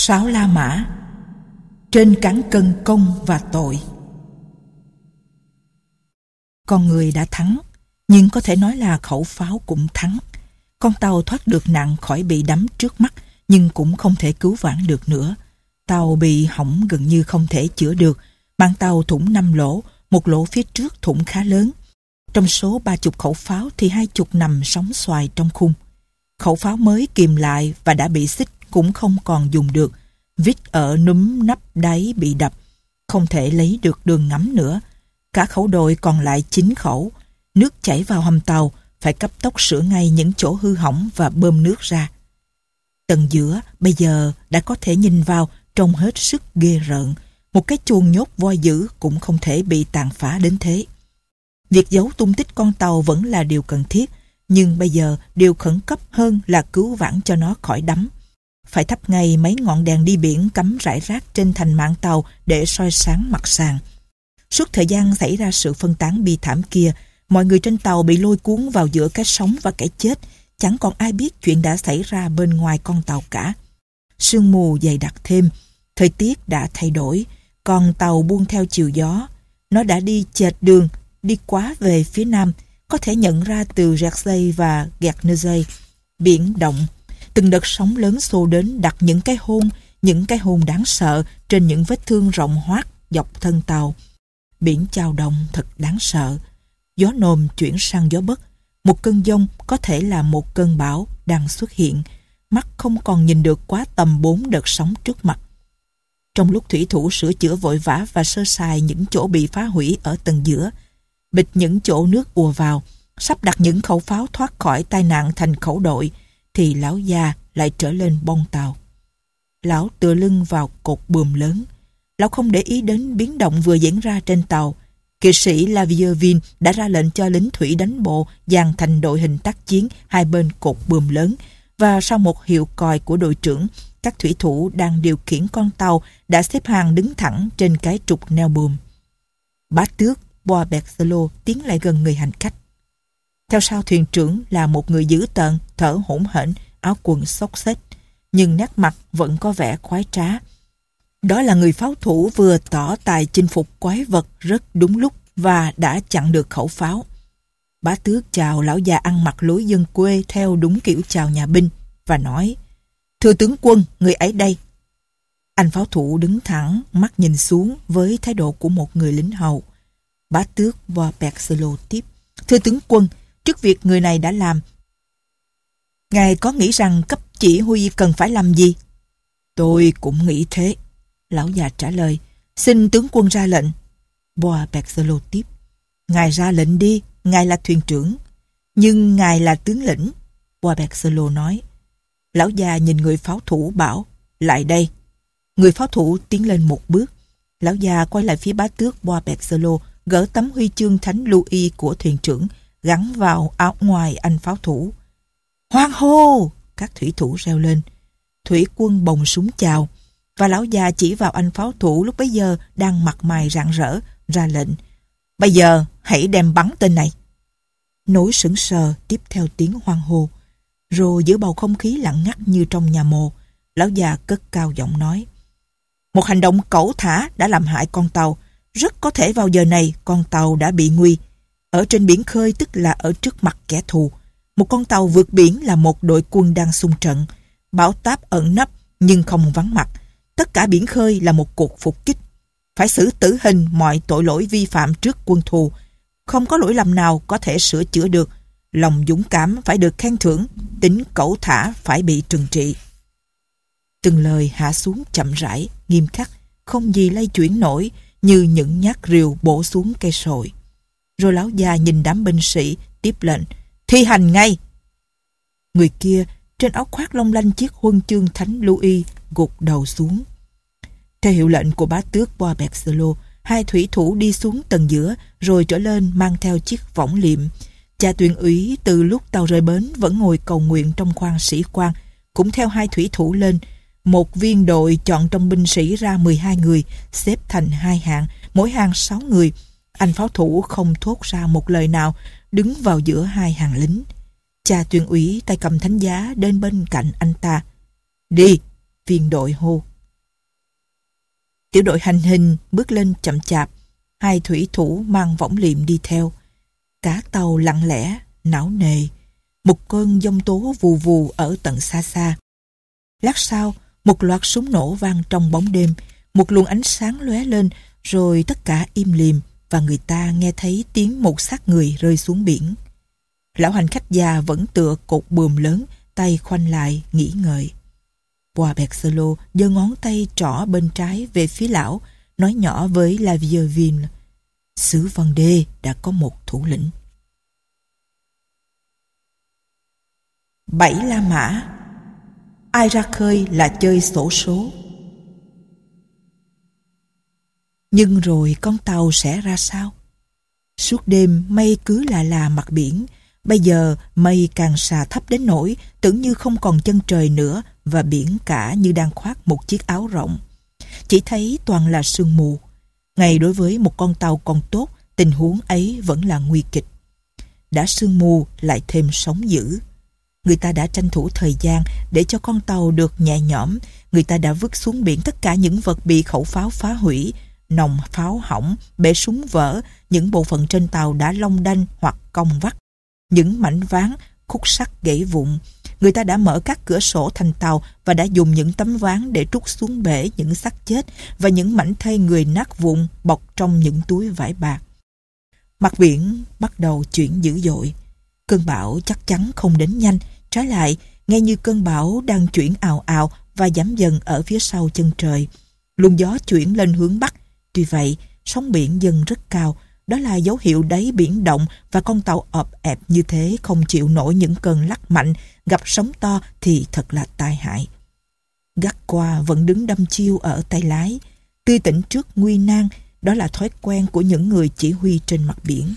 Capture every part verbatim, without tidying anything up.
Sáu La Mã. Trên cán cân công và tội. Con người đã thắng, nhưng có thể nói là khẩu pháo cũng thắng. Con tàu thoát được nạn khỏi bị đắm trước mắt, nhưng cũng không thể cứu vãn được nữa. Tàu bị hỏng gần như không thể chữa được. Mạn tàu thủng năm lỗ, một lỗ phía trước thủng khá lớn. Trong số ba chục khẩu pháo thì hai chục nằm sóng xoài trong khung. Khẩu pháo mới kìm lại và đã bị xích cũng không còn dùng được. Vít ở núm nắp đáy bị đập, không thể lấy được đường ngắm nữa. Cả khẩu đội còn lại chín khẩu. Nước chảy vào hầm tàu, phải cấp tốc sửa ngay những chỗ hư hỏng và bơm nước ra. Tầng giữa bây giờ đã có thể nhìn vào, trông hết sức ghê rợn. Một cái chuồng nhốt voi dữ cũng không thể bị tàn phá đến thế. Việc giấu tung tích con tàu vẫn là điều cần thiết, nhưng bây giờ điều khẩn cấp hơn là cứu vãn cho nó khỏi đắm. Phải thắp ngay mấy ngọn đèn đi biển cắm rải rác trên thành mạn tàu để soi sáng mặt sàn. Suốt thời gian xảy ra sự phân tán bi thảm kia, mọi người trên tàu bị lôi cuốn vào giữa cái sống và cái chết. Chẳng còn ai biết chuyện đã xảy ra bên ngoài con tàu cả. Sương mù dày đặc thêm, thời tiết đã thay đổi, còn tàu buông theo chiều gió. Nó đã đi chệch đường, đi quá về phía nam, có thể nhận ra từ Jersey và Guernsey. Biển động, từng đợt sóng lớn xô đến đặt những cái hôn, những cái hôn đáng sợ trên những vết thương rộng hoác dọc thân tàu. Biển chao động thật đáng sợ. Gió nồm chuyển sang gió bấc. Một cơn giông có thể là một cơn bão đang xuất hiện. Mắt không còn nhìn được quá tầm bốn đợt sóng trước mặt. Trong lúc thủy thủ sửa chữa vội vã và sơ sài những chỗ bị phá hủy ở tầng giữa, bịt những chỗ nước ùa vào, sắp đặt những khẩu pháo thoát khỏi tai nạn thành khẩu đội, thì lão già lại trở lên bong tàu. Lão tựa lưng vào cột buồm lớn. Lão không để ý đến biến động vừa diễn ra trên tàu. Kỵ sĩ Lavierville đã ra lệnh cho lính thủy đánh bộ dàn thành đội hình tác chiến hai bên cột buồm lớn, và sau một hiệu còi của đội trưởng, các thủy thủ đang điều khiển con tàu đã xếp hàng đứng thẳng trên cái trục neo buồm. Bá tước Boisbergelot tiến lại gần người hành khách. Theo sau thuyền trưởng là một người dữ tợn, thở hổn hển, áo quần xốc xếch, nhưng nét mặt vẫn có vẻ khoái trá. Đó là người pháo thủ vừa tỏ tài chinh phục quái vật rất đúng lúc và đã chặn được khẩu pháo. Bá tước chào lão già ăn mặc lối dân quê theo đúng kiểu chào nhà binh và nói: "Thưa tướng quân, người ấy đây." Anh pháo thủ đứng thẳng, mắt nhìn xuống với thái độ của một người lính hầu. Bá tước Boisbergelot tiếp: "Thưa tướng quân, trước việc người này đã làm, ngài có nghĩ rằng cấp chỉ huy cần phải làm gì?" "Tôi cũng nghĩ thế," lão già trả lời. "Xin tướng quân ra lệnh." Boisbergelot tiếp: "Ngài ra lệnh đi, ngài là thuyền trưởng." "Nhưng ngài là tướng lĩnh," Boisbergelot nói. Lão già nhìn người pháo thủ bảo: "Lại đây." Người pháo thủ tiến lên một bước. Lão già quay lại phía bá tước Boisbergelot, gỡ tấm huy chương thánh Louis của thuyền trưởng gắn vào áo ngoài anh pháo thủ. "Hoan hô!" các thủy thủ reo lên. Thủy quân bồng súng chào, và lão già chỉ vào anh pháo thủ lúc bấy giờ đang mặt mày rạng rỡ, ra lệnh: "Bây giờ hãy đem bắn tên này." Nối sững sờ tiếp theo tiếng hoan hô. Rồi giữa bầu không khí lặng ngắt như trong nhà mồ, lão già cất cao giọng nói: "Một hành động cẩu thả đã làm hại con tàu. Rất có thể vào giờ này con tàu đã bị nguy. Ở trên biển khơi tức là ở trước mặt kẻ thù. Một con tàu vượt biển là một đội quân đang xung trận. Bão táp ẩn nấp nhưng không vắng mặt. Tất cả biển khơi là một cuộc phục kích. Phải xử tử hình mọi tội lỗi vi phạm trước quân thù. Không có lỗi lầm nào có thể sửa chữa được. Lòng dũng cảm phải được khen thưởng, tính cẩu thả phải bị trừng trị." Từng lời hạ xuống chậm rãi, nghiêm khắc, không gì lay chuyển nổi, như những nhát rìu bổ xuống cây sồi. Rồi lão già nhìn đám binh sĩ tiếp lệnh: "Thi hành ngay!" Người kia trên áo khoác long lanh chiếc huân chương thánh Louis gục đầu xuống. Theo hiệu lệnh của bá tước Boisbergelot, hai thủy thủ đi xuống tầng giữa rồi trở lên mang theo chiếc võng liệm. Cha tuyên úy từ lúc tàu rời bến vẫn ngồi cầu nguyện trong khoang sĩ quan, cũng theo hai thủy thủ lên. Một viên đội chọn trong binh sĩ ra mười hai người, xếp thành hai hàng, mỗi hàng sáu người. Anh pháo thủ không thốt ra một lời nào, đứng vào giữa hai hàng lính. Cha tuyên úy tay cầm thánh giá đến bên cạnh anh ta. "Đi!" viên đội hô. Tiểu đội hành hình bước lên chậm chạp, hai thủy thủ mang võng liệm đi theo. Cả tàu lặng lẽ, não nề. Một cơn giông tố vù vù ở tận xa xa. Lát sau, một loạt súng nổ vang trong bóng đêm, một luồng ánh sáng lóe lên, rồi tất cả im lìm và người ta nghe thấy tiếng một xác người rơi xuống biển. Lão hành khách già vẫn tựa cột buồm lớn, tay khoanh lại, nghĩ ngợi. Bois Bercelot giơ ngón tay trỏ bên trái về phía lão, nói nhỏ với La Vieuville: xứ Vendée đã có một thủ lĩnh. Bảy La Mã. Ai ra khơi là chơi xổ số. Nhưng rồi con tàu sẽ ra sao? Suốt đêm mây cứ là là mặt biển. Bây giờ mây càng xà thấp đến nỗi tưởng như không còn chân trời nữa, và biển cả như đang khoác một chiếc áo rộng. Chỉ thấy toàn là sương mù. Ngay đối với một con tàu còn tốt, tình huống ấy vẫn là nguy kịch. Đã sương mù lại thêm sóng dữ. Người ta đã tranh thủ thời gian để cho con tàu được nhẹ nhõm. Người ta đã vứt xuống biển tất cả những vật bị khẩu pháo phá hủy, nòng pháo hỏng, bệ súng vỡ, những bộ phận trên tàu đã long đanh hoặc cong vắt, những mảnh ván, khúc sắt gãy vụn. Người ta đã mở các cửa sổ thành tàu và đã dùng những tấm ván để trút xuống bể những xác chết và những mảnh thây người nát vụn bọc trong những túi vải bạc. Mặt biển bắt đầu chuyển dữ dội. Cơn bão chắc chắn không đến nhanh, trái lại, nghe như cơn bão đang chuyển ào ào và giảm dần ở phía sau chân trời. Luồng gió chuyển lên hướng bắc. Tuy vậy, sóng biển dâng rất cao. Đó là dấu hiệu đáy biển động, và con tàu ọp ẹp như thế không chịu nổi những cơn lắc mạnh, gặp sóng to thì thật là tai hại. Gascoigne vẫn đứng đăm chiêu ở tay lái, tươi tỉnh trước nguy nan. Đó là thói quen của những người chỉ huy trên mặt biển.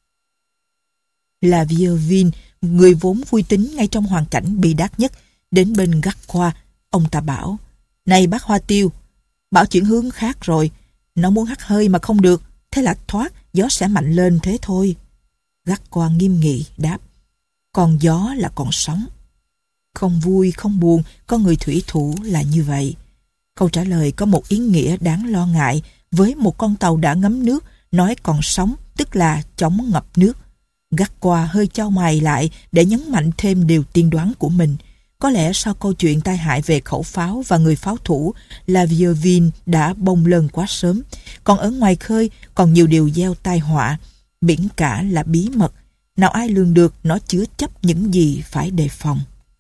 La Vieuville, người vốn vui tính ngay trong hoàn cảnh bi đát nhất, đến bên Gascoigne. Ông ta bảo: này bác Hoa Tiêu, bão chuyển hướng khác rồi. Nó muốn hắt hơi mà không được, thế là thoát, gió sẽ mạnh lên thế thôi. Gascoigne nghiêm nghị đáp: còn gió là còn sóng. Không vui không buồn, con người thủy thủ là như vậy. Câu trả lời có một ý nghĩa đáng lo ngại. Với một con tàu đã ngấm nước, nói còn sóng tức là chóng ngập nước. Gascoigne hơi chau mày lại để nhấn mạnh thêm điều tiên đoán của mình. Có lẽ sau câu chuyện tai hại về khẩu pháo và người pháo thủ, La Vieuville đã bông lơn quá sớm. Còn ở ngoài khơi còn nhiều điều gieo tai họa. Biển cả là bí mật. Nào ai lường được nó chứa chấp những gì phải đề phòng.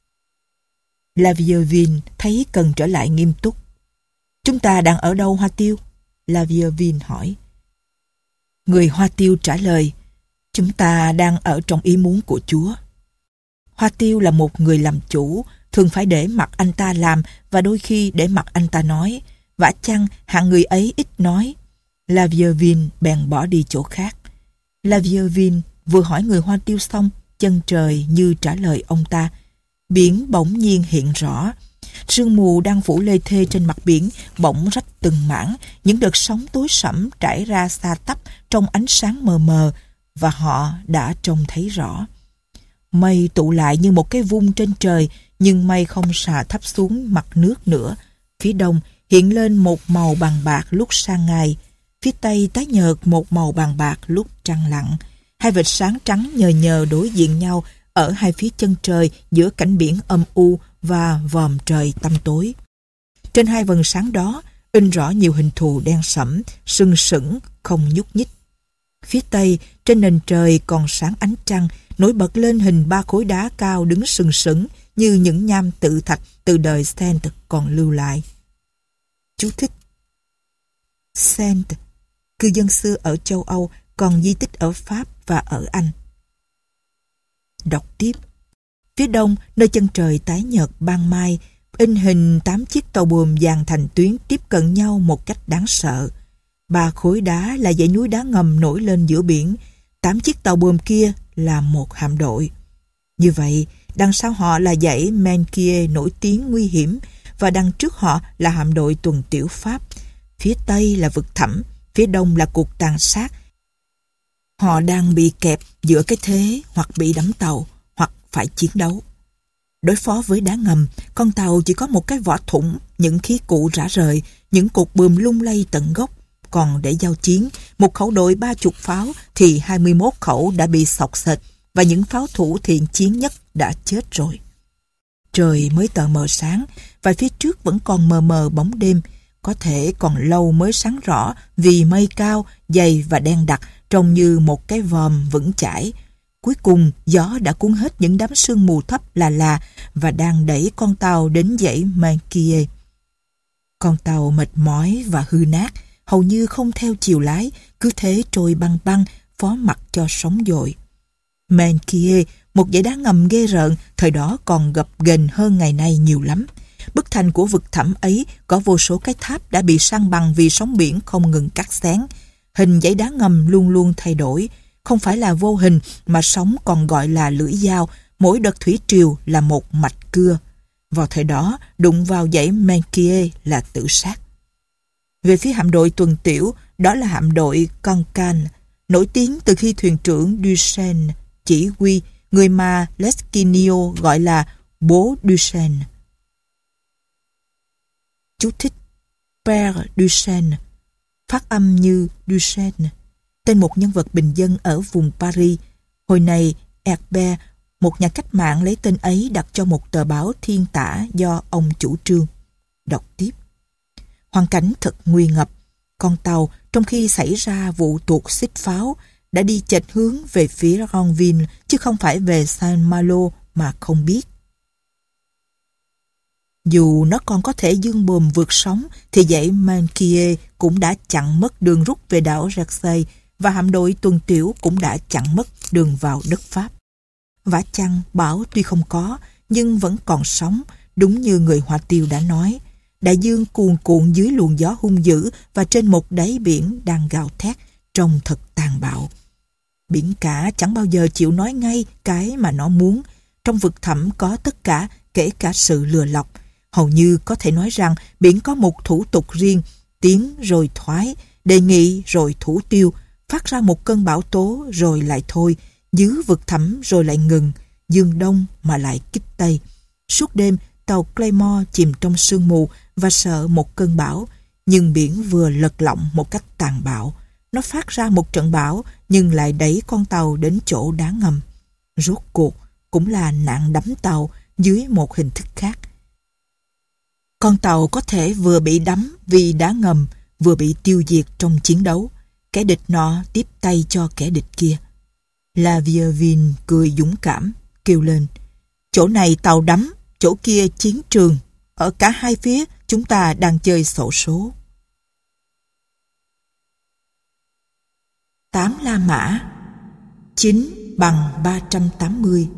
La Vieuville thấy cần trở lại nghiêm túc. Chúng ta đang ở đâu Hoa Tiêu? La Vieuville hỏi. Người Hoa Tiêu trả lời: chúng ta đang ở trong ý muốn của Chúa. Hoa Tiêu là một người làm chủ, thường phải để mặc anh ta làm và đôi khi để mặc anh ta nói. Vả chăng hạng người ấy ít nói. La Vieuville bèn bỏ đi chỗ khác. La Vieuville vừa hỏi người Hoa Tiêu xong, chân trời như trả lời ông ta. Biển bỗng nhiên hiện rõ. Sương mù đang phủ lê thê trên mặt biển bỗng rách từng mảng. Những đợt sóng tối sẫm trải ra xa tắp trong ánh sáng mờ mờ, và họ đã trông thấy rõ. Mây tụ lại như một cái vung trên trời, nhưng mây không xà thấp xuống mặt nước nữa. Phía đông hiện lên một màu bằng bạc lúc sang ngày. Phía tây tái nhợt một màu bằng bạc lúc trăng lặn. Hai vệt sáng trắng nhờ nhờ đối diện nhau ở hai phía chân trời giữa cảnh biển âm u và vòm trời tăm tối. Trên hai vầng sáng đó in rõ nhiều hình thù đen sẫm, sừng sững, không nhúc nhích. Phía tây, trên nền trời còn sáng ánh trăng, nổi bật lên hình ba khối đá cao đứng sừng sững như những nham tự thạch từ đời Saint còn lưu lại. Chú thích: Saint, cư dân xưa ở châu Âu, còn di tích ở Pháp và ở Anh. Đọc tiếp. Phía đông, nơi chân trời tái nhợt ban mai, in hình tám chiếc tàu buồm dàn thành tuyến tiếp cận nhau một cách đáng sợ. Ba khối đá là dãy núi đá ngầm nổi lên giữa biển. Tám chiếc tàu buồm kia là một hạm đội. Như vậy, đằng sau họ là dãy Menquier nổi tiếng nguy hiểm, và đằng trước họ là hạm đội tuần tiểu Pháp. Phía tây là vực thẳm, phía đông là cuộc tàn sát. Họ đang bị kẹp giữa cái thế hoặc bị đắm tàu, hoặc phải chiến đấu. Đối phó với đá ngầm, con tàu chỉ có một cái vỏ thủng, những khí cụ rã rời, những cột buồm lung lay tận gốc. Còn để giao chiến, một khẩu đội ba chục pháo thì hai mươi mốt khẩu đã bị xộc xệch và những pháo thủ thiện chiến nhất đã chết rồi. Trời mới tờ mờ sáng và phía trước vẫn còn mờ mờ bóng đêm, có thể còn lâu mới sáng rõ vì mây cao, dày và đen đặc trông như một cái vòm vững chãi. Cuối cùng gió đã cuốn hết những đám sương mù thấp là là và đang đẩy con tàu đến dãy Mankie. Con tàu mệt mỏi và hư nát, hầu như không theo chiều lái, cứ thế trôi băng băng, phó mặc cho sóng dội. Mankie, một dãy đá ngầm ghê rợn, thời đó còn gập ghềnh hơn ngày nay nhiều lắm. Bức thành của vực thẳm ấy có vô số cái tháp đã bị san bằng vì sóng biển không ngừng cắt xén. Hình dãy đá ngầm luôn luôn thay đổi, không phải là vô hình mà sóng còn gọi là lưỡi dao, mỗi đợt thủy triều là một mạch cưa. Vào thời đó, đụng vào dãy Mankie là tự sát. Về phía hạm đội tuần tiểu, đó là hạm đội Concan, nổi tiếng từ khi thuyền trưởng Duchesne chỉ huy, người mà Lescinio gọi là bố Duchesne. Chú thích: Père Duchesne, phát âm như Duchesne, tên một nhân vật bình dân ở vùng Paris. Hồi này, Herbert, một nhà cách mạng, lấy tên ấy đặt cho một tờ báo thiên tả do ông chủ trương. Đọc tiếp. Hoàn cảnh thật nguy ngập. Con tàu, trong khi xảy ra vụ tuột xích pháo, đã đi chệch hướng về phía Ronville, chứ không phải về Saint-Malo mà không biết. Dù nó còn có thể dương bồm vượt sóng, thì dãy Mankie cũng đã chặn mất đường rút về đảo Jersey, và hạm đội tuần tiểu cũng đã chặn mất đường vào đất Pháp. Vả chăng bão tuy không có, nhưng vẫn còn sóng, đúng như người Hoa Tiêu đã nói. Đại dương cuồn cuộn dưới luồng gió hung dữ và trên một đáy biển đang gào thét, trông thật tàn bạo. Biển cả chẳng bao giờ chịu nói ngay cái mà nó muốn. Trong vực thẳm có tất cả, kể cả sự lừa lọc. Hầu như có thể nói rằng biển có một thủ tục riêng, tiến rồi thoái, đề nghị rồi thủ tiêu, phát ra một cơn bão tố rồi lại thôi, giữ vực thẳm rồi lại ngừng, dương đông mà lại kích tây. Suốt đêm, tàu Claymore chìm trong sương mù và sợ một cơn bão, nhưng biển vừa lật lọng một cách tàn bạo. Nó phát ra một trận bão nhưng lại đẩy con tàu đến chỗ đá ngầm. Rốt cuộc cũng là nạn đắm tàu dưới một hình thức khác. Con tàu có thể vừa bị đắm vì đá ngầm, vừa bị tiêu diệt trong chiến đấu. Kẻ địch nọ tiếp tay cho kẻ địch kia. La Vieuville cười dũng cảm, kêu lên: chỗ này tàu đắm, chỗ kia chiến trường. Ở cả hai phía chúng ta đang chơi xổ số. Tám La Mã, chín bằng ba trăm tám mươi.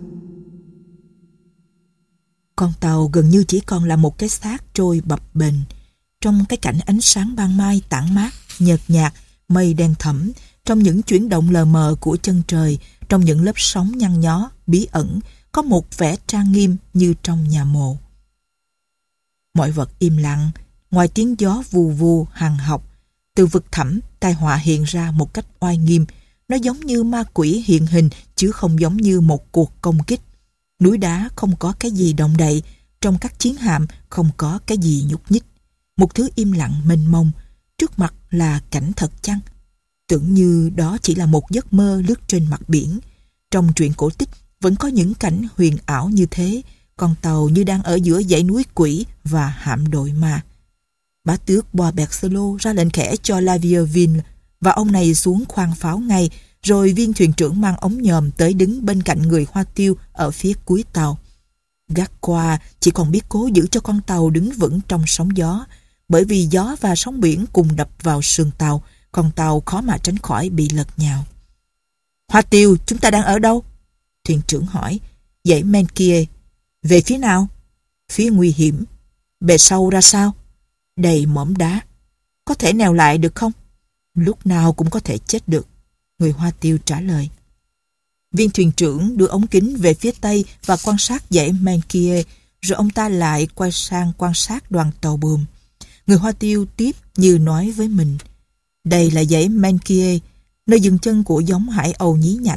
Con tàu gần như chỉ còn là một cái xác trôi bập bềnh. Trong cái cảnh ánh sáng ban mai tản mát, nhợt nhạt, mây đen thẫm, trong những chuyển động lờ mờ của chân trời, trong những lớp sóng nhăn nhó, bí ẩn, có một vẻ trang nghiêm như trong nhà mộ. Mọi vật im lặng, ngoài tiếng gió vù vù hằn học. Từ vực thẳm, tai họa hiện ra một cách oai nghiêm. Nó giống như ma quỷ hiện hình, chứ không giống như một cuộc công kích. Núi đá không có cái gì động đậy, trong các chiến hạm không có cái gì nhúc nhích. Một thứ im lặng mênh mông, trước mặt là cảnh thật chăng? Tưởng như đó chỉ là một giấc mơ lướt trên mặt biển. Trong truyện cổ tích vẫn có những cảnh huyền ảo như thế, con tàu như đang ở giữa dãy núi quỷ và hạm đội ma. Bá tước Boisbercelot ra lệnh khẽ cho La Vieuville, và ông này xuống khoang pháo ngay, rồi viên thuyền trưởng mang ống nhòm tới đứng bên cạnh người Hoa Tiêu ở phía cuối tàu. Gacqua chỉ còn biết cố giữ cho con tàu đứng vững trong sóng gió, bởi vì gió và sóng biển cùng đập vào sườn tàu, con tàu khó mà tránh khỏi bị lật nhào. Hoa Tiêu, chúng ta đang ở đâu? Thuyền trưởng hỏi. Dãy Mankie. Về phía nào? Phía nguy hiểm. Bề sau ra sao? Đầy mỏm đá. Có thể neo lại được không? Lúc nào cũng có thể chết được, người Hoa Tiêu trả lời. Viên thuyền trưởng đưa ống kính về phía tây và quan sát dãy Mankie, rồi ông ta lại quay sang quan sát đoàn tàu buồm. Người Hoa Tiêu tiếp như nói với mình: đây là dãy Mankie, nơi dừng chân của giống hải âu nhí nhảnh.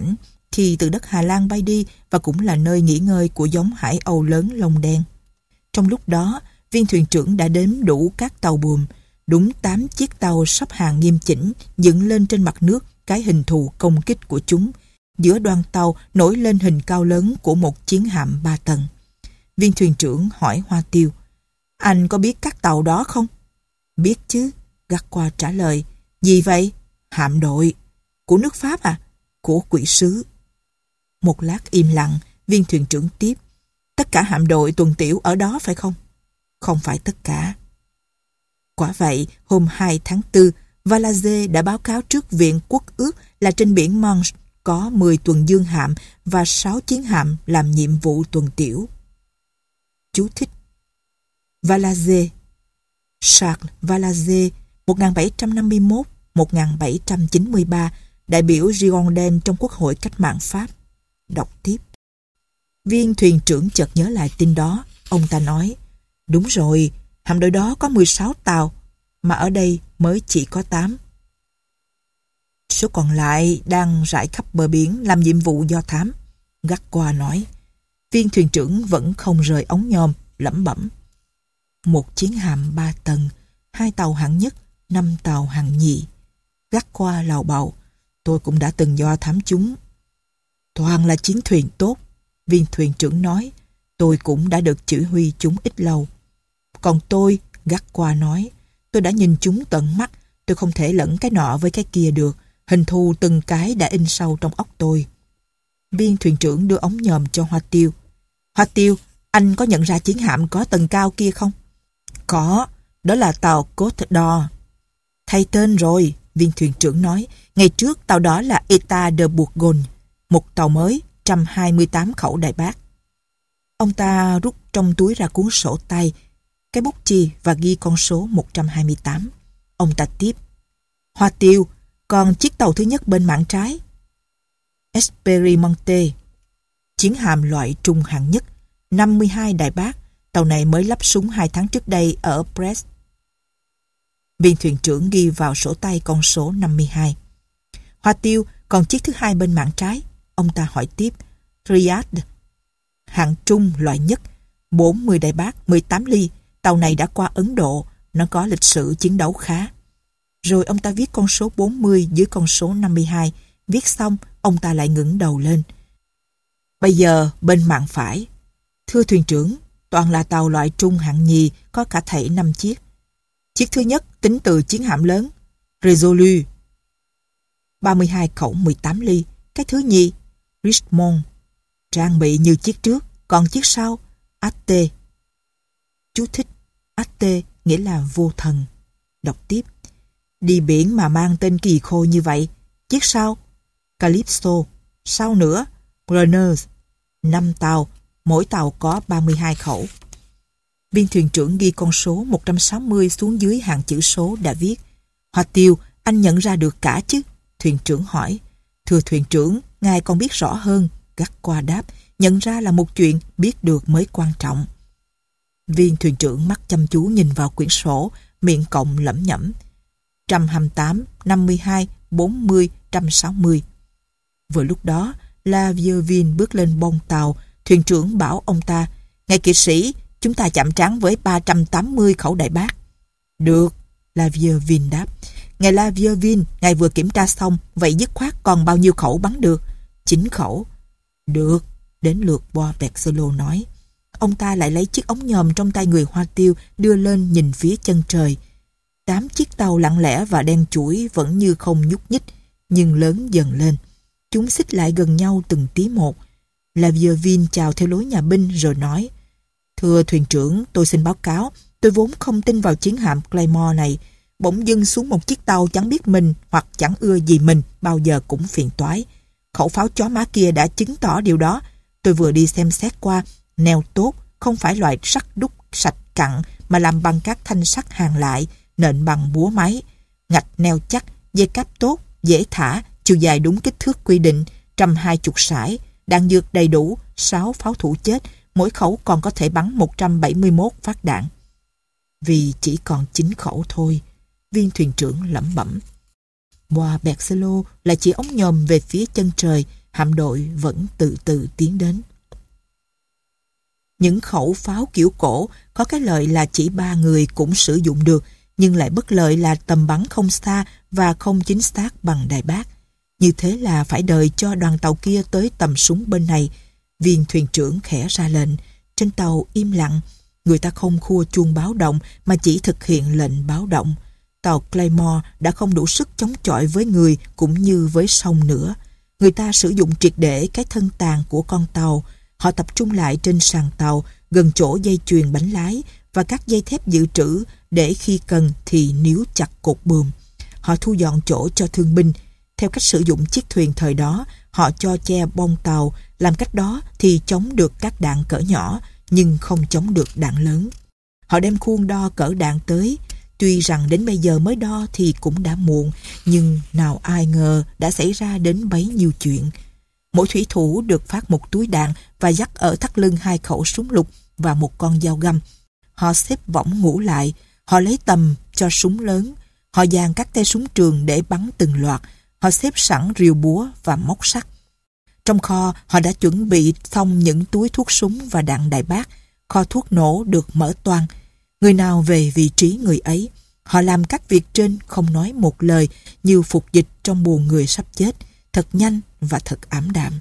khi từ đất Hà Lan bay đi và cũng là nơi nghỉ ngơi của giống hải âu lớn lông đen. Trong lúc đó, viên thuyền trưởng đã đếm đủ các tàu buồm, đúng tám chiếc tàu sắp hàng nghiêm chỉnh dựng lên trên mặt nước cái hình thù công kích của chúng. Giữa đoàn tàu nổi lên hình cao lớn của một chiến hạm ba tầng. Viên thuyền trưởng hỏi Hoa Tiêu, anh có biết các tàu đó không? Biết chứ, Gacqua trả lời. Gì vậy? Hạm đội. Của nước Pháp à? Của quỷ sứ. Một lát im lặng, viên thuyền trưởng tiếp. Tất cả hạm đội tuần tiễu ở đó phải không? Không phải tất cả. Quả vậy, hôm hai tháng tư, Valazé đã báo cáo trước Viện Quốc ước là trên biển Manche có mười tuần dương hạm và sáu chiến hạm làm nhiệm vụ tuần tiễu. Chú thích: Valazé, Charles Valazé, một nghìn bảy trăm năm mươi mốt đến một nghìn bảy trăm chín mươi ba, đại biểu Girondin trong Quốc hội Cách mạng Pháp. Đọc tiếp. Viên thuyền trưởng chợt nhớ lại tin đó. Ông ta nói, đúng rồi, hạm đội đó có mười sáu tàu, mà ở đây mới chỉ có tám. Số còn lại đang rải khắp bờ biển làm nhiệm vụ do thám. Gacqua nói. Viên thuyền trưởng vẫn không rời ống nhòm, lẩm bẩm. Một chiến hạm ba tầng, hai tàu hạng nhất, năm tàu hạng nhì. Gacqua lào bào. Tôi cũng đã từng do thám chúng. Toàn là chiến thuyền tốt. Viên thuyền trưởng nói. Tôi cũng đã được chỉ huy chúng ít lâu. Còn tôi, Gacqua nói, tôi đã nhìn chúng tận mắt. Tôi không thể lẫn cái nọ với cái kia được. Hình thù từng cái đã in sâu trong óc tôi. Viên thuyền trưởng đưa ống nhòm cho Hoa Tiêu. Hoa Tiêu, anh có nhận ra chiến hạm có tầng cao kia không? Có, đó là tàu Côte d'Or. Thay tên rồi, viên thuyền trưởng nói. Ngày trước tàu đó là État de Bourgogne, một tàu mới, một trăm hai mươi tám khẩu đại bác. Ông ta rút trong túi ra cuốn sổ tay, cái bút chì và ghi con số một trăm hai mươi tám. Ông ta tiếp. Hoa Tiêu, còn chiếc tàu thứ nhất bên mạn trái. Experimente, chiến hạm loại trung hạng nhất, năm mươi hai đại bác. Tàu này mới lắp súng hai tháng trước đây ở Brest. Viên thuyền trưởng ghi vào sổ tay con số năm mươi hai. Hoa Tiêu, còn chiếc thứ hai bên mạn trái. Ông ta hỏi tiếp. Riyadh, hạng trung loại nhất, bốn mươi đại bác, mười tám ly. Tàu này đã qua Ấn Độ, nó có lịch sử chiến đấu khá. Rồi ông ta viết con số bốn mươi dưới con số năm mươi hai. Viết xong, ông ta lại ngẩng đầu lên. Bây giờ, bên mạn phải. Thưa thuyền trưởng, toàn là tàu loại trung hạng nhì, có cả thảy năm chiếc. Chiếc thứ nhất tính từ chiến hạm lớn, Resolu, ba mươi hai khẩu mười tám ly. Cái thứ nhì, Richmond, trang bị như chiếc trước, còn chiếc sau, Ate. Chú thích, Ate nghĩa là vô thần. Đọc tiếp. Đi biển mà mang tên kỳ khôi như vậy. Chiếc sau, Calypso. Sau nữa, Runners. Năm tàu, mỗi tàu có ba mươi hai khẩu. Viên thuyền trưởng ghi con số một trăm sáu mươi xuống dưới hàng chữ số đã viết. Hoa Tiêu, anh nhận ra được cả chứ? Thuyền trưởng hỏi. Thưa thuyền trưởng, ngài còn biết rõ hơn. Gacqua đáp. Nhận ra là một chuyện, biết được mới quan trọng. Viên thuyền trưởng mắt chăm chú nhìn vào quyển sổ, miệng cộng lẩm nhẩm. một trăm hai mươi tám, năm mươi hai, bốn mươi, một trăm sáu mươi. Vừa lúc đó, La Vieuville bước lên bông tàu. Thuyền trưởng bảo ông ta, ngài kỵ sĩ, chúng ta chạm trán với ba trăm tám mươi khẩu đại bác. Được, La Vieuville đáp. Ngài La Vieuville, ngài vừa kiểm tra xong, vậy dứt khoát còn bao nhiêu khẩu bắn được? Chín khẩu. Được, đến lượt Bois Berthelot nói. Ông ta lại lấy chiếc ống nhòm trong tay người Hoa Tiêu đưa lên nhìn phía chân trời. Tám chiếc tàu lặng lẽ và đen chuỗi vẫn như không nhúc nhích, nhưng lớn dần lên. Chúng xích lại gần nhau từng tí một. La Vieuville chào theo lối nhà binh rồi nói. Thưa thuyền trưởng, tôi xin báo cáo, tôi vốn không tin vào chiến hạm Claymore này. Bỗng dưng xuống một chiếc tàu chẳng biết mình hoặc chẳng ưa gì mình, bao giờ cũng phiền toái. Khẩu pháo chó má kia đã chứng tỏ điều đó. Tôi vừa đi xem xét qua, neo tốt, không phải loại sắt đúc sạch cặn mà làm bằng các thanh sắt hàn lại, nện bằng búa máy. Ngạch neo chắc, dây cáp tốt, dễ thả, chiều dài đúng kích thước quy định, trăm hai chục sải, đạn dược đầy đủ, sáu pháo thủ chết, mỗi khẩu còn có thể bắn một trăm bảy mươi mốt phát đạn. Vì chỉ còn chín khẩu thôi, viên thuyền trưởng lẩm bẩm. Bois Berthelot lại chỉ ống nhòm về phía chân trời, hạm đội vẫn từ từ tiến đến. Những khẩu pháo kiểu cổ có cái lợi là chỉ ba người cũng sử dụng được, nhưng lại bất lợi là tầm bắn không xa và không chính xác bằng Đài Bác. Như thế là phải đợi cho đoàn tàu kia tới tầm súng bên này. Viên thuyền trưởng khẽ ra lệnh. Trên tàu im lặng, người ta không khua chuông báo động mà chỉ thực hiện lệnh báo động. Tàu Claymore đã không đủ sức chống chọi với người cũng như với sông nữa. Người ta sử dụng triệt để cái thân tàn của con tàu. Họ tập trung lại trên sàn tàu, gần chỗ dây chuyền bánh lái và các dây thép dự trữ để khi cần thì níu chặt cột buồm. Họ thu dọn chỗ cho thương binh. Theo cách sử dụng chiếc thuyền thời đó, họ cho che bông tàu, làm cách đó thì chống được các đạn cỡ nhỏ, nhưng không chống được đạn lớn. Họ đem khuôn đo cỡ đạn tới. Tuy rằng đến bây giờ mới đo thì cũng đã muộn, nhưng nào ai ngờ đã xảy ra đến bấy nhiêu chuyện. Mỗi thủy thủ được phát một túi đạn và dắt ở thắt lưng hai khẩu súng lục và một con dao găm. Họ xếp võng ngủ lại, họ lấy tầm cho súng lớn, họ dàn các tay súng trường để bắn từng loạt, họ xếp sẵn rìu búa và móc sắt. Trong kho, họ đã chuẩn bị xong những túi thuốc súng và đạn Đại Bác. Kho thuốc nổ được mở toang. Người nào về vị trí người ấy. Họ làm các việc trên không nói một lời, như phục dịch trong buồng người sắp chết, thật nhanh và thật ảm đạm.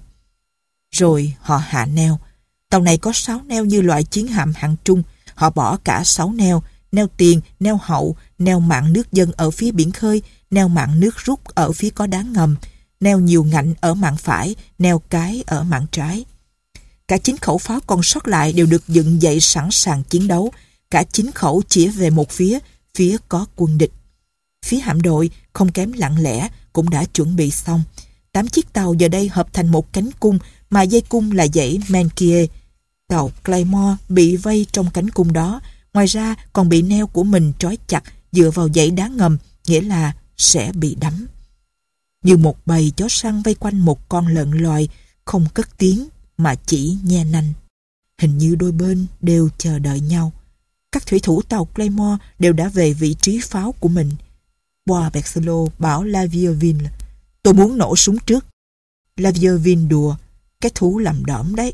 Rồi họ hạ neo. Tàu này có sáu neo như loại chiến hạm hạng trung. Họ bỏ cả sáu neo, neo tiền, neo hậu, neo mạng nước dân ở phía biển khơi, neo mạng nước rút ở phía có đá ngầm, neo nhiều ngạnh ở mạn phải, neo cái ở mạn trái. Cả chín khẩu pháo còn sót lại đều được dựng dậy sẵn sàng chiến đấu. Cả chín khẩu chĩa về một phía, phía có quân địch. Phía hạm đội, không kém lặng lẽ, cũng đã chuẩn bị xong. Tám chiếc tàu giờ đây hợp thành một cánh cung, mà dây cung là dãy Menkier. Tàu Claymore bị vây trong cánh cung đó, ngoài ra còn bị neo của mình trói chặt dựa vào dãy đá ngầm, nghĩa là sẽ bị đắm. Như một bầy chó săn vây quanh một con lợn loài, không cất tiếng mà chỉ nhe nanh. Hình như đôi bên đều chờ đợi nhau. Các thủy thủ tàu Claymore đều đã về vị trí pháo của mình. Boisbercelot bảo La Vieuville: "Tôi muốn nổ súng trước." La Vieuville đùa: "Cái thú làm đỏm đấy."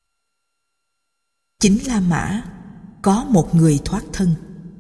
Chính La Mã có một người thoát thân.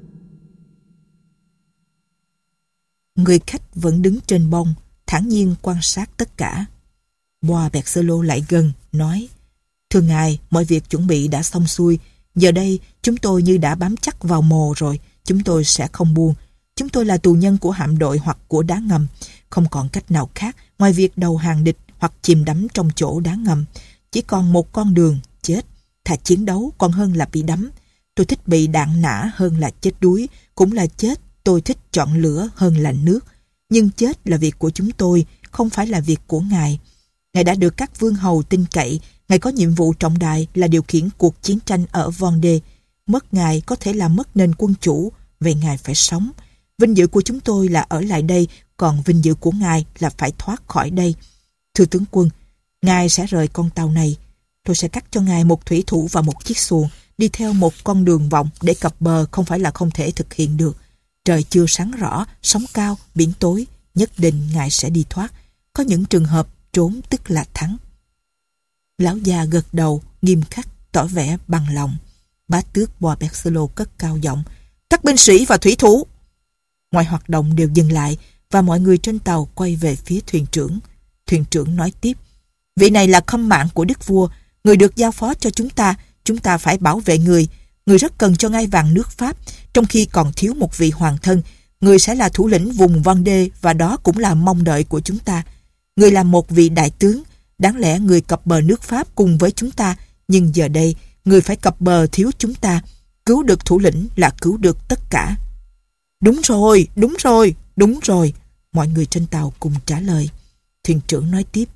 Người khách vẫn đứng trên bông, thản nhiên quan sát tất cả. Boisbercelot lại gần, nói: "Thưa ngài, mọi việc chuẩn bị đã xong xuôi. Giờ đây, chúng tôi như đã bám chắc vào mồ rồi. Chúng tôi sẽ không buông. Chúng tôi là tù nhân của hạm đội hoặc của đá ngầm. Không còn cách nào khác ngoài việc đầu hàng địch hoặc chìm đắm trong chỗ đá ngầm. Chỉ còn một con đường, chết. Thà chiến đấu còn hơn là bị đắm. Tôi thích bị đạn nã hơn là chết đuối. Cũng là chết, tôi thích chọn lửa hơn là nước. Nhưng chết là việc của chúng tôi, không phải là việc của ngài. Ngài đã được các vương hầu tin cậy. Ngài có nhiệm vụ trọng đại là điều khiển cuộc chiến tranh ở Vendée. Mất ngài có thể làm mất nền quân chủ. Vậy ngài phải sống. Vinh dự của chúng tôi là ở lại đây, còn vinh dự của ngài là phải thoát khỏi đây. Thưa tướng quân, ngài sẽ rời con tàu này. Tôi sẽ cắt cho ngài một thủy thủ và một chiếc xuồng, đi theo một con đường vòng để cập bờ không phải là không thể thực hiện được. Trời chưa sáng rõ, sóng cao, biển tối, nhất định ngài sẽ đi thoát. Có những trường hợp trốn tức là thắng." Lão già gật đầu, nghiêm khắc, tỏ vẻ bằng lòng. Bá tước Boisbercelot cất cao giọng: "Các binh sĩ và thủy thủ!" Mọi hoạt động đều dừng lại và mọi người trên tàu quay về phía thuyền trưởng. Thuyền trưởng nói tiếp: "Vị này là khâm mạng của đức vua, người được giao phó cho chúng ta. Chúng ta phải bảo vệ người. Người rất cần cho ngai vàng nước Pháp, trong khi còn thiếu một vị hoàng thân. Người sẽ là thủ lĩnh vùng Vendée và đó cũng là mong đợi của chúng ta. Người là một vị đại tướng. Đáng lẽ người cập bờ nước Pháp cùng với chúng ta, nhưng giờ đây người phải cập bờ thiếu chúng ta. Cứu được thủ lĩnh là cứu được tất cả." "Đúng rồi, đúng rồi, đúng rồi," mọi người trên tàu cùng trả lời. Thuyền trưởng nói tiếp: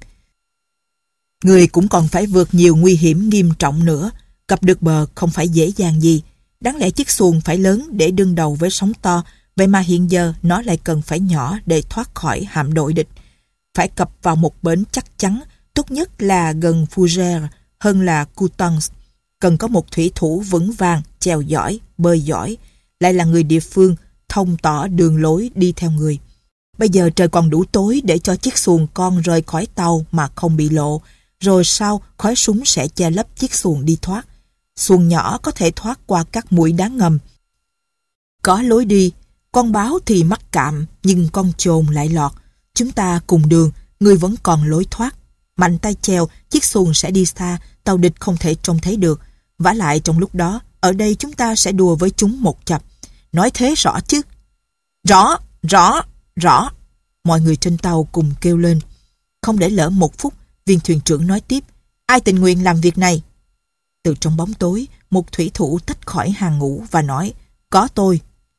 "Người cũng còn phải vượt nhiều nguy hiểm nghiêm trọng nữa. Cập được bờ không phải dễ dàng gì. Đáng lẽ chiếc xuồng phải lớn để đương đầu với sóng to, vậy mà hiện giờ nó lại cần phải nhỏ để thoát khỏi hạm đội địch. Phải cập vào một bến chắc chắn, tốt nhất là gần Fougères hơn là Coutances. Cần có một thủy thủ vững vàng, chèo giỏi, bơi giỏi, lại là người địa phương, thông tỏ đường lối đi theo người. Bây giờ trời còn đủ tối để cho chiếc xuồng con rời khỏi tàu mà không bị lộ. Rồi sau, khói súng sẽ che lấp chiếc xuồng đi thoát. Xuồng nhỏ có thể thoát qua các mũi đá ngầm. Có lối đi, con báo thì mắc cạm, nhưng con chồn lại lọt. Chúng ta cùng đường, người vẫn còn lối thoát. Mạnh tay chèo, chiếc xuồng sẽ đi xa, tàu địch không thể trông thấy được. Vả lại trong lúc đó, ở đây chúng ta sẽ đùa với chúng một chập. Nói thế rõ chứ? Rõ, rõ, rõ. Mọi người trên tàu cùng kêu lên. Không để lỡ một phút, viên thuyền trưởng nói tiếp. Ai tình nguyện làm việc này? Từ trong bóng tối, một thủy thủ tách khỏi hàng ngũ và nói, có tôi.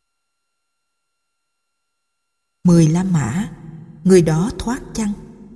Mười La Mã, người đó thoát chăng?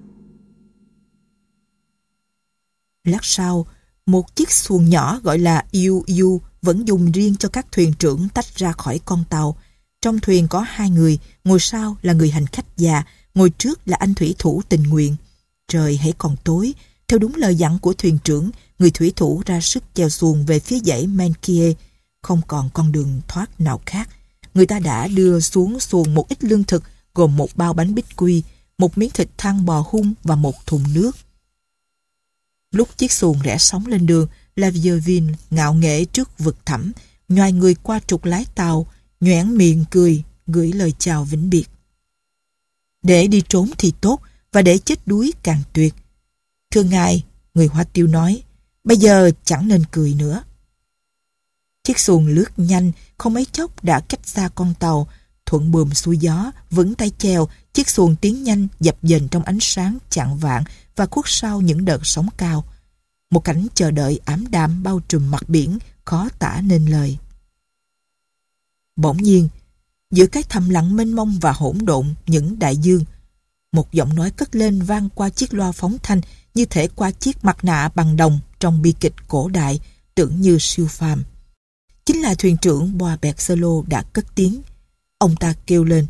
Lát sau, một chiếc xuồng nhỏ gọi là U U vẫn dùng riêng cho các thuyền trưởng tách ra khỏi con tàu. Trong thuyền có hai người, ngồi sau là người hành khách già, ngồi trước là anh thủy thủ tình nguyện. Trời hãy còn tối, theo đúng lời dặn của thuyền trưởng, người thủy thủ ra sức chèo xuồng về phía dãy Menkie. Không còn con đường thoát nào khác. Người ta đã đưa xuống xuồng một ít lương thực, gồm một bao bánh bích quy, một miếng thịt thăn bò hun và một thùng nước. Lúc chiếc xuồng rẽ sóng lên đường, La Vieuville ngạo nghễ trước vực thẳm, nhoài người qua trục lái tàu, nhoẻn miệng cười, gửi lời chào vĩnh biệt. Để đi trốn thì tốt, và để chết đuối càng tuyệt. Thưa ngài, người Hoa Tiêu nói, bây giờ chẳng nên cười nữa. Chiếc xuồng lướt nhanh, không mấy chốc đã cách xa con tàu, thuận buồm xuôi gió, vững tay chèo, chiếc xuồng tiến nhanh, dập dềnh trong ánh sáng chạng vạng và khuất sau những đợt sóng cao. Một cảnh chờ đợi ảm đạm bao trùm mặt biển, khó tả nên lời. Bỗng nhiên, giữa cái thầm lặng mênh mông và hỗn độn những đại dương, một giọng nói cất lên vang qua chiếc loa phóng thanh như thể qua chiếc mặt nạ bằng đồng trong bi kịch cổ đại, tưởng như siêu phàm. Chính là thuyền trưởng Boisbercelot đã cất tiếng. Ông ta kêu lên.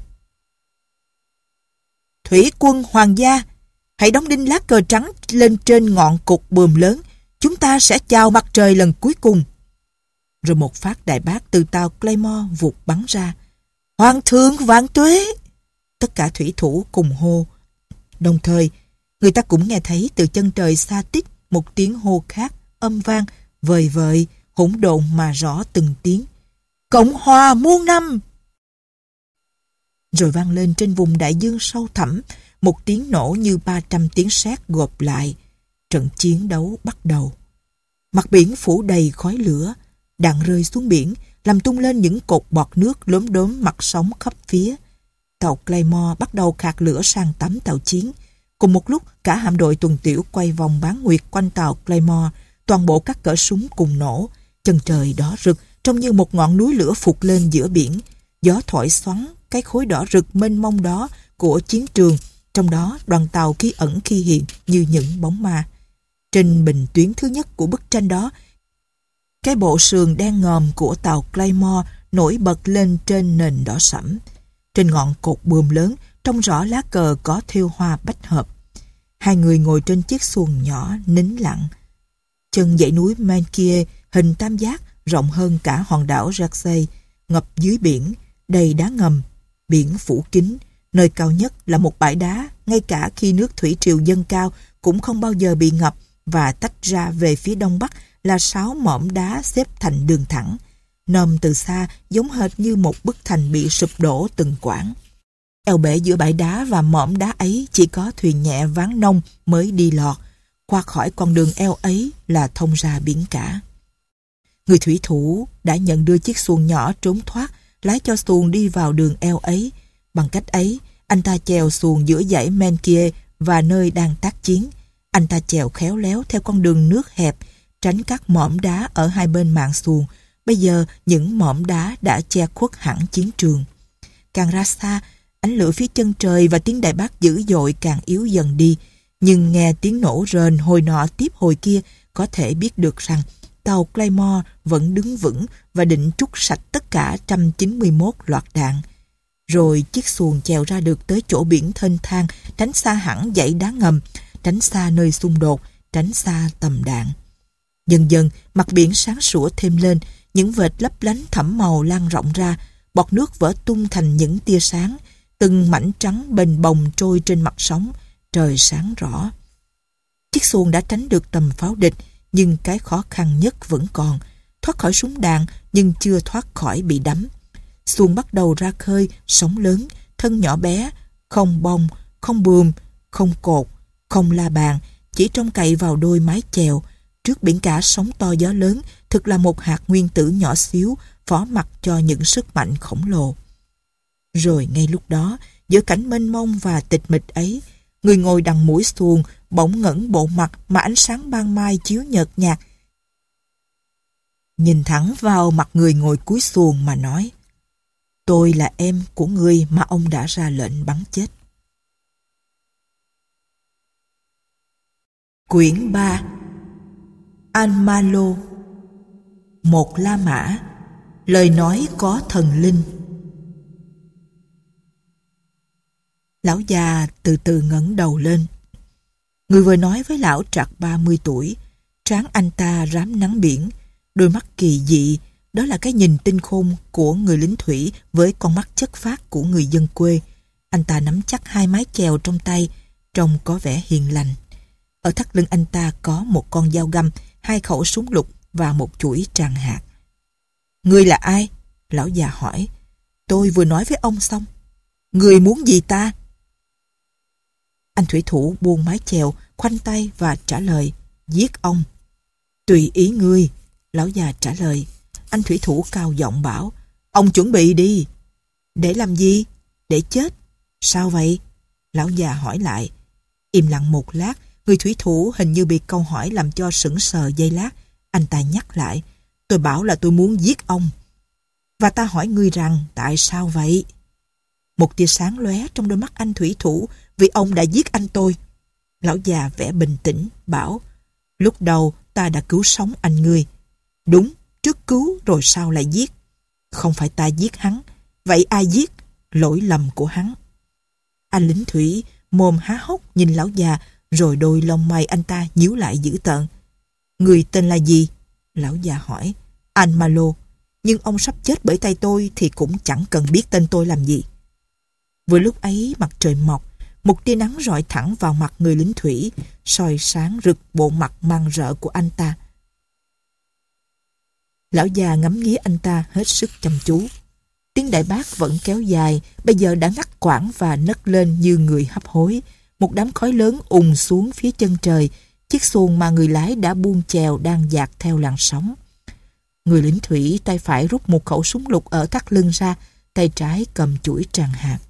Thủy quân hoàng gia, hãy đóng đinh lá cờ trắng lên trên ngọn cột buồm lớn. Chúng ta sẽ chào mặt trời lần cuối cùng. Rồi một phát đại bác từ tàu Claymore vụt bắn ra. Hoàng thượng vạn tuế! Tất cả thủy thủ cùng hô. Đồng thời, người ta cũng nghe thấy từ chân trời xa tít một tiếng hô khác, âm vang, vời vợi, hỗn độn mà rõ từng tiếng. Cộng hòa muôn năm! Rồi vang lên trên vùng đại dương sâu thẳm, một tiếng nổ như ba trăm tiếng sét gộp lại. Trận chiến đấu bắt đầu. Mặt biển phủ đầy khói lửa, đạn rơi xuống biển, làm tung lên những cột bọt nước lốm đốm mặt sóng khắp phía. Tàu Claymore bắt đầu khạc lửa sang tắm tàu chiến. Cùng một lúc, cả hạm đội tuần tiễu quay vòng bán nguyệt quanh tàu Claymore, toàn bộ các cỡ súng cùng nổ. Chân trời đỏ rực, trông như một ngọn núi lửa phụt lên giữa biển. Gió thổi xoắn cái khối đỏ rực mênh mông đó của chiến trường, trong đó đoàn tàu khi ẩn khi hiện như những bóng ma. Trên bình tuyến thứ nhất của bức tranh đó, cái bộ sườn đen ngòm của tàu Claymore nổi bật lên trên nền đỏ sẫm. Trên ngọn cột buồm lớn, trông rõ lá cờ có thêu hoa bách hợp. Hai người ngồi trên chiếc xuồng nhỏ nín lặng. Chân dãy núi Menkie hình tam giác rộng hơn cả hòn đảo Jersey, ngập dưới biển, đầy đá ngầm, biển phủ kín. Nơi cao nhất là một bãi đá, ngay cả khi nước thủy triều dâng cao cũng không bao giờ bị ngập, và tách ra về phía đông bắc là sáu mỏm đá xếp thành đường thẳng. Nòm từ xa giống hệt như một bức thành bị sụp đổ từng quãng. Eo bể giữa bãi đá và mỏm đá ấy chỉ có thuyền nhẹ ván nông mới đi lọt. Qua khỏi con đường eo ấy là thông ra biển cả. Người thủy thủ đã nhận đưa chiếc xuồng nhỏ trốn thoát, lái cho xuồng đi vào đường eo ấy. Bằng cách ấy, anh ta chèo xuồng giữa dãy Menkie và nơi đang tác chiến. Anh ta chèo khéo léo theo con đường nước hẹp, tránh các mỏm đá ở hai bên mạn xuồng. Bây giờ, những mỏm đá đã che khuất hẳn chiến trường. Càng ra xa, ánh lửa phía chân trời và tiếng đại bác dữ dội càng yếu dần đi. Nhưng nghe tiếng nổ rền hồi nọ tiếp hồi kia, có thể biết được rằng tàu Claymore vẫn đứng vững và định trút sạch tất cả một trăm chín mươi mốt loạt đạn. Rồi chiếc xuồng chèo ra được tới chỗ biển thênh thang, tránh xa hẳn dãy đá ngầm, tránh xa nơi xung đột, tránh xa tầm đạn. Dần dần, mặt biển sáng sủa thêm lên, những vệt lấp lánh thẫm màu lan rộng ra, bọt nước vỡ tung thành những tia sáng. Từng mảnh trắng bềnh bồng trôi trên mặt sóng, trời sáng rõ. Chiếc xuồng đã tránh được tầm pháo địch, nhưng cái khó khăn nhất vẫn còn. Thoát khỏi súng đạn, nhưng chưa thoát khỏi bị đắm. Xuồng bắt đầu ra khơi, sóng lớn, thân nhỏ bé, không bông, không buồm, không cột, không la bàn, chỉ trông cậy vào đôi mái chèo. Trước biển cả sóng to gió lớn, thực là một hạt nguyên tử nhỏ xíu, phó mặc cho những sức mạnh khổng lồ. Rồi ngay lúc đó, giữa cảnh mênh mông và tịch mịch ấy, người ngồi đằng mũi xuồng bỗng ngẩng bộ mặt mà ánh sáng ban mai chiếu nhợt nhạt, nhìn thẳng vào mặt người ngồi cuối xuồng mà nói: "Tôi là em của người mà ông đã ra lệnh bắn chết." Quyển ba. An-ma-lô. Một La Mã. Lời nói có thần linh. Lão già từ từ ngẩng đầu lên. Người vừa nói với lão trạc ba mươi tuổi. Trán anh ta rám nắng biển, đôi mắt kỳ dị, đó là cái nhìn tinh khôn của người lính thủy với con mắt chất phác của người dân quê. Anh ta nắm chắc hai mái chèo trong tay, trông có vẻ hiền lành. Ở thắt lưng anh ta có một con dao găm, hai khẩu súng lục và một chuỗi tràng hạt. "Ngươi là ai?" Lão già hỏi. "Tôi vừa nói với ông xong." "Ngươi muốn gì ta?" Anh thủy thủ buông mái chèo, khoanh tay và trả lời: "Giết ông." "Tùy ý ngươi." Lão già trả lời. Anh thủy thủ cao giọng bảo: "Ông chuẩn bị đi." "Để làm gì?" "Để chết." "Sao vậy?" Lão già hỏi lại. Im lặng một lát, người thủy thủ hình như bị câu hỏi làm cho sững sờ giây lát. Anh ta nhắc lại: "Tôi bảo là tôi muốn giết ông." "Và ta hỏi ngươi rằng tại sao vậy?" Một tia sáng lóe trong đôi mắt anh thủy thủ: "Vì ông đã giết anh tôi." Lão già vẻ bình tĩnh bảo: "Lúc đầu ta đã cứu sống anh ngươi." "Đúng, trước cứu rồi sao lại giết?" "Không phải ta giết hắn." "Vậy ai giết?" "Lỗi lầm của hắn." Anh lính thủy mồm há hốc nhìn lão già, rồi đôi lông mày anh ta nhíu lại dữ tợn. "Người tên là gì?" Lão già hỏi. "An-ma-lô. Nhưng ông sắp chết bởi tay tôi thì cũng chẳng cần biết tên tôi làm gì." Vừa lúc ấy mặt trời mọc, một tia nắng rọi thẳng vào mặt người lính thủy, soi sáng rực bộ mặt man rợ của anh ta. Lão già ngắm nghía anh ta hết sức chăm chú. Tiếng đại bác vẫn kéo dài, bây giờ đã ngắt quãng và nấc lên như người hấp hối. Một đám khói lớn ùn xuống phía chân trời. Chiếc xuồng mà người lái đã buông chèo đang dạt theo làn sóng. Người lính thủy tay phải rút một khẩu súng lục ở thắt lưng ra, tay trái cầm chuỗi tràng hạt.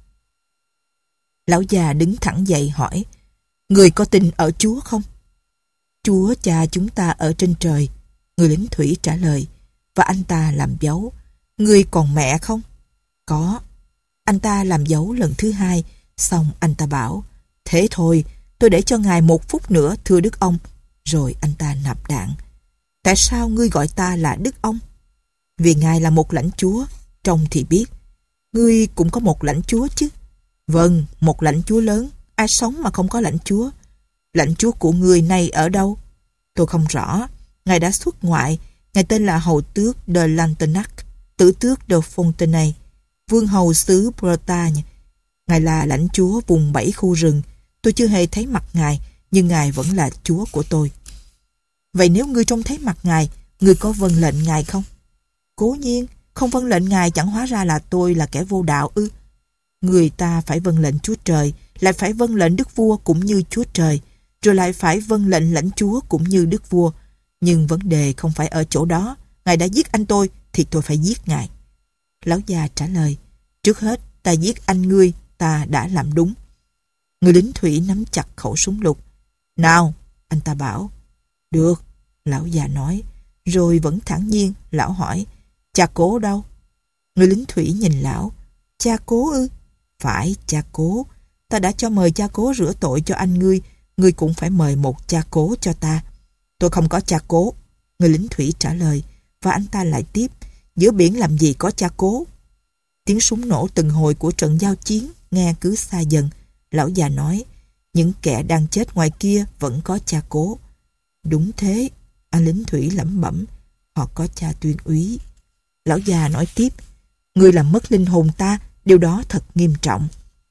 Lão già đứng thẳng dậy hỏi: "Người có tin ở Chúa không?" "Chúa cha chúng ta ở trên trời," người lính thủy trả lời. Và anh ta làm dấu. "Người còn mẹ không?" "Có." Anh ta làm dấu lần thứ hai, xong anh ta bảo: "Thế thôi, tôi để cho ngài một phút nữa, thưa Đức ông." Rồi anh ta nạp đạn. "Tại sao ngươi gọi ta là Đức ông?" "Vì ngài là một lãnh chúa, trông thì biết." "Ngươi cũng có một lãnh chúa chứ?" "Vâng, một lãnh chúa lớn. Ai sống mà không có lãnh chúa?" "Lãnh chúa của ngươi này ở đâu?" "Tôi không rõ. Ngài đã xuất ngoại. Ngài tên là hầu tước de Lantenac, tử tước de Fontenay, vương hầu xứ Bretagne. Ngài là lãnh chúa vùng bảy khu rừng. Tôi chưa hề thấy mặt ngài, nhưng ngài vẫn là chúa của tôi." "Vậy nếu ngươi trông thấy mặt ngài, ngươi có vâng lệnh ngài không?" "Cố nhiên, không vâng lệnh ngài chẳng hóa ra là tôi là kẻ vô đạo ư?" "Người ta phải vâng lệnh Chúa Trời, lại phải vâng lệnh Đức Vua cũng như Chúa Trời, rồi lại phải vâng lệnh lãnh chúa cũng như Đức Vua. Nhưng vấn đề không phải ở chỗ đó. Ngài đã giết anh tôi, thì tôi phải giết ngài." Lão già trả lời: "Trước hết, ta giết anh ngươi, ta đã làm đúng." Người lính thủy nắm chặt khẩu súng lục. "Nào," anh ta bảo. "Được," lão già nói. Rồi vẫn thản nhiên, lão hỏi: "Cha cố đâu?" Người lính thủy nhìn lão. "Cha cố ư?" "Phải, cha cố. Ta đã cho mời cha cố rửa tội cho anh ngươi. Ngươi cũng phải mời một cha cố cho ta." "Tôi không có cha cố," người lính thủy trả lời. Và anh ta lại tiếp: "Giữa biển làm gì có cha cố." Tiếng súng nổ từng hồi của trận giao chiến nghe cứ xa dần. Lão già nói: "Những kẻ đang chết ngoài kia vẫn có cha cố." "Đúng thế," anh lính thủy lẩm bẩm. "Họ có cha tuyên úy." Lão già nói tiếp: "Ngươi làm mất linh hồn ta, Điều đó thật nghiêm trọng.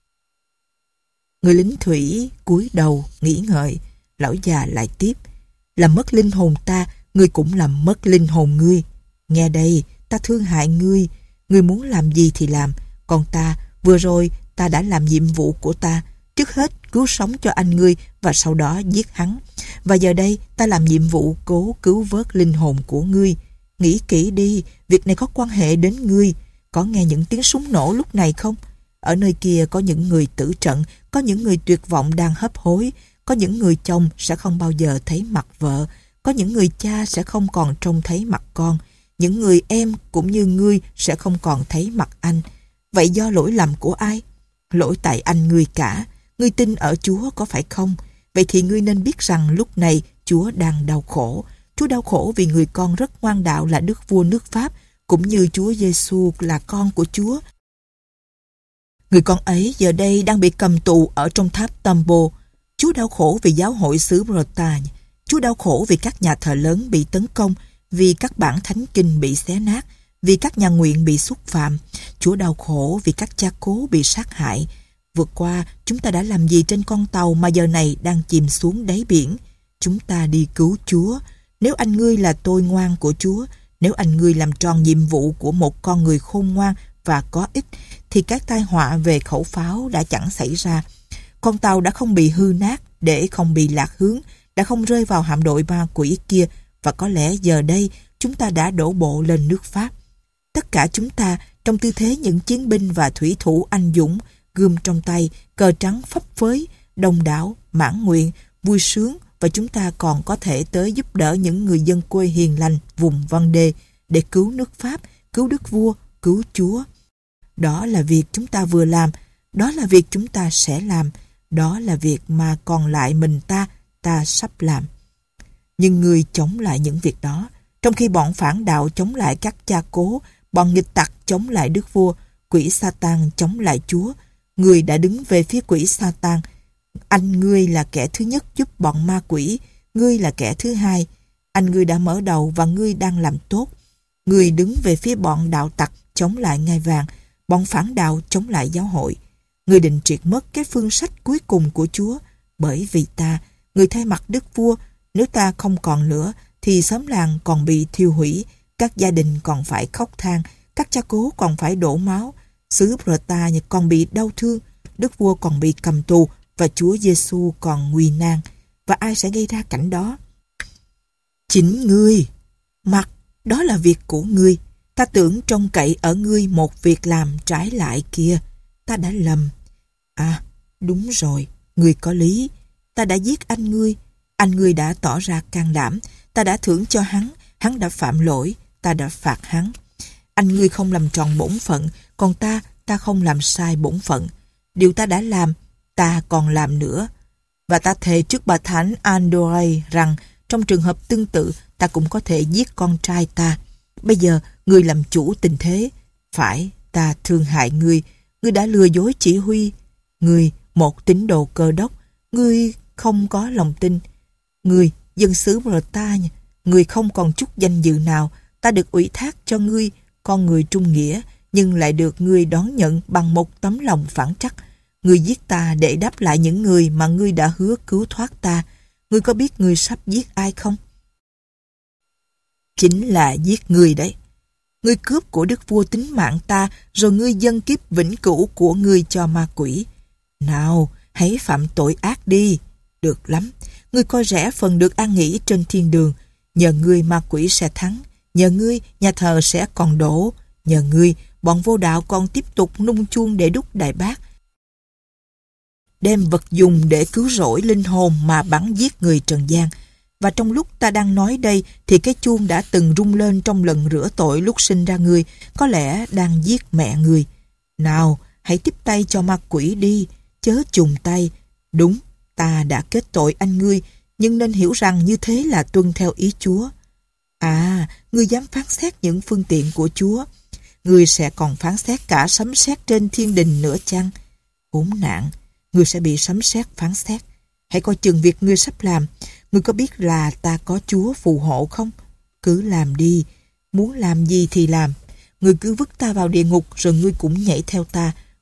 Người lính thủy cúi đầu nghĩ ngợi. Lão già lại tiếp: làm mất linh hồn ta, ngươi cũng làm mất linh hồn ngươi. Nghe đây, ta thương hại ngươi. Ngươi muốn làm gì thì làm. Còn ta, vừa rồi ta đã làm nhiệm vụ của ta. Trước hết cứu sống cho anh ngươi và sau đó giết hắn. Và giờ đây ta làm nhiệm vụ cố cứu vớt linh hồn của ngươi. Nghĩ kỹ đi, việc này có quan hệ đến ngươi. Có nghe những tiếng súng nổ lúc này không? Ở nơi kia có những người tử trận, có những người tuyệt vọng đang hấp hối, có những người chồng sẽ không bao giờ thấy mặt vợ, có những người cha sẽ không còn trông thấy mặt con, những người em cũng như ngươi sẽ không còn thấy mặt anh. Vậy do lỗi lầm của ai? Lỗi tại anh ngươi cả. Ngươi tin ở Chúa có phải không? Vậy thì ngươi nên biết rằng lúc này Chúa đang đau khổ. Chúa đau khổ vì người con rất ngoan đạo là đức vua nước Pháp, cũng như Chúa Giêsu là con của Chúa. Người con ấy giờ đây đang bị cầm tù ở trong tháp Tambo. Chúa đau khổ vì giáo hội xứ Bretagne. Chúa đau khổ vì các nhà thờ lớn bị tấn công, vì các bản thánh kinh bị xé nát, vì các nhà nguyện bị xúc phạm. Chúa đau khổ vì các cha cố bị sát hại. Vượt qua, chúng ta đã làm gì trên con tàu mà giờ này đang chìm xuống đáy biển? Chúng ta đi cứu Chúa. Nếu anh ngươi là tôi ngoan của Chúa, nếu anh ngươi làm tròn nhiệm vụ của một con người khôn ngoan và có ích, thì các tai họa về khẩu pháo đã chẳng xảy ra. Con tàu đã không bị hư nát để không bị lạc hướng, đã không rơi vào hạm đội ma quỷ kia, và có lẽ giờ đây chúng ta đã đổ bộ lên nước Pháp. Tất cả chúng ta trong tư thế những chiến binh và thủy thủ anh dũng, gươm trong tay, cờ trắng phấp phới, đông đảo, mãn nguyện, vui sướng, và chúng ta còn có thể tới giúp đỡ những người dân quê hiền lành vùng Vendée để cứu nước Pháp, cứu đức vua, cứu Chúa. Đó là việc chúng ta vừa làm, đó là việc chúng ta sẽ làm, đó là việc mà còn lại mình ta, ta sắp làm. Nhưng người chống lại những việc đó, trong khi bọn phản đạo chống lại các cha cố, bọn nghịch tặc chống lại đức vua, quỷ Satan chống lại Chúa, người đã đứng về phía quỷ Satan. Anh ngươi là kẻ thứ nhất giúp bọn ma quỷ, ngươi là kẻ thứ hai. Anh ngươi đã mở đầu và ngươi đang làm tốt. Ngươi đứng về phía bọn đạo tặc chống lại ngai vàng, bọn phản đạo chống lại giáo hội. Ngươi định triệt mất cái phương sách cuối cùng của Chúa, bởi vì ta, người thay mặt đức vua, nếu ta không còn nữa thì xóm làng còn bị thiêu hủy, các gia đình còn phải khóc than, các cha cố còn phải đổ máu, xứ Bretagne còn bị đau thương, đức vua còn bị cầm tù và Chúa Giêsu còn nguy nan. Và ai sẽ gây ra cảnh đó? Chính ngươi. Mặc, đó là việc của ngươi. Ta tưởng trông cậy ở ngươi một việc làm trái lại kia. Ta đã lầm. À, đúng rồi, ngươi có lý. Ta đã giết anh ngươi. Anh ngươi đã tỏ ra can đảm. Ta đã thưởng cho hắn. Hắn đã phạm lỗi. Ta đã phạt hắn. Anh ngươi không làm tròn bổn phận. Còn ta, ta không làm sai bổn phận. Điều ta đã làm, ta còn làm nữa. Và ta thề trước bà Thánh Andorre rằng trong trường hợp tương tự, ta cũng có thể giết con trai ta. Bây giờ, ngươi làm chủ tình thế. Phải, ta thương hại ngươi. Ngươi đã lừa dối chỉ huy. Ngươi, một tín đồ Cơ Đốc. Ngươi không có lòng tin. Ngươi, dân xứ Bretagne. Ngươi không còn chút danh dự nào. Ta được ủy thác cho ngươi, con người trung nghĩa, nhưng lại được ngươi đón nhận bằng một tấm lòng phản trắc. Ngươi giết ta để đáp lại những người mà ngươi đã hứa cứu thoát ta. Ngươi có biết ngươi sắp giết ai không? Chính là giết ngươi đấy. Ngươi cướp của đức vua tính mạng ta, rồi ngươi dâng kiếp vĩnh cửu của ngươi cho ma quỷ. Nào, hãy phạm tội ác đi. Được lắm. Ngươi coi rẻ phần được an nghỉ trên thiên đường. Nhờ ngươi ma quỷ sẽ thắng. Nhờ ngươi nhà thờ sẽ còn đổ. Nhờ ngươi bọn vô đạo còn tiếp tục nung chuông để đúc đại bác, đem vật dùng để cứu rỗi linh hồn mà bắn giết người trần gian. Và trong lúc ta đang nói đây thì cái chuông đã từng rung lên trong lần rửa tội lúc sinh ra ngươi, có lẽ đang giết mẹ ngươi. Nào, hãy tiếp tay cho ma quỷ đi, chớ chùng tay. Đúng, ta đã kết tội anh ngươi, nhưng nên hiểu rằng như thế là tuân theo ý Chúa. À, ngươi dám phán xét những phương tiện của Chúa. Ngươi sẽ còn phán xét cả sấm sét trên thiên đình nữa chăng? Khốn nạn, ngươi sẽ bị sấm sét phán xét. Hãy coi chừng việc ngươi sắp làm. Ngươi có biết là ta có Chúa phù hộ không? Cứ làm đi. Muốn làm gì thì làm. Ngươi cứ vứt ta vào địa ngục rồi ngươi cũng nhảy theo ta.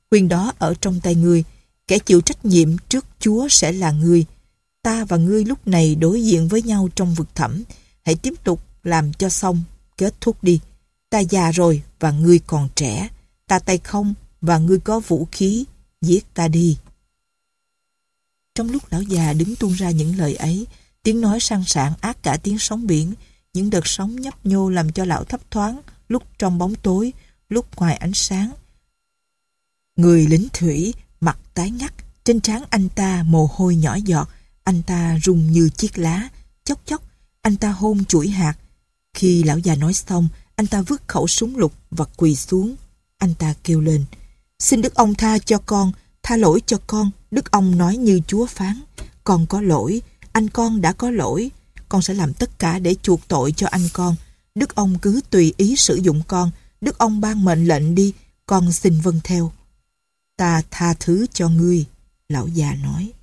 Quyền đó ở trong tay ngươi. Kẻ chịu trách nhiệm trước Chúa sẽ là ngươi. Ta và ngươi lúc này đối diện với nhau trong vực thẳm. Hãy tiếp tục làm cho xong, kết thúc đi. Ta già rồi và ngươi còn trẻ. Ta tay không và ngươi có vũ khí. Giết ta đi. Trong lúc lão già đứng tuôn ra những lời ấy, tiếng nói sang sảng ác cả tiếng sóng biển. Những đợt sóng nhấp nhô làm cho lão thấp thoáng, lúc trong bóng tối, lúc ngoài ánh sáng. Người lính thủy, mặt tái ngắt, trên trán anh ta mồ hôi nhỏ giọt, anh ta rung như chiếc lá, chốc chốc, anh ta hôn chuỗi hạt. Khi lão già nói xong, anh ta vứt khẩu súng lục và quỳ xuống. Anh ta kêu lên: "Xin Đức ông tha cho con, tha lỗi cho con." Đức ông nói như Chúa phán: "Con có lỗi, anh con đã có lỗi. Con sẽ làm tất cả để chuộc tội cho anh con. Đức ông cứ tùy ý sử dụng con. Đức ông ban mệnh lệnh đi, con xin vâng theo." "Ta tha thứ cho ngươi," lão già nói.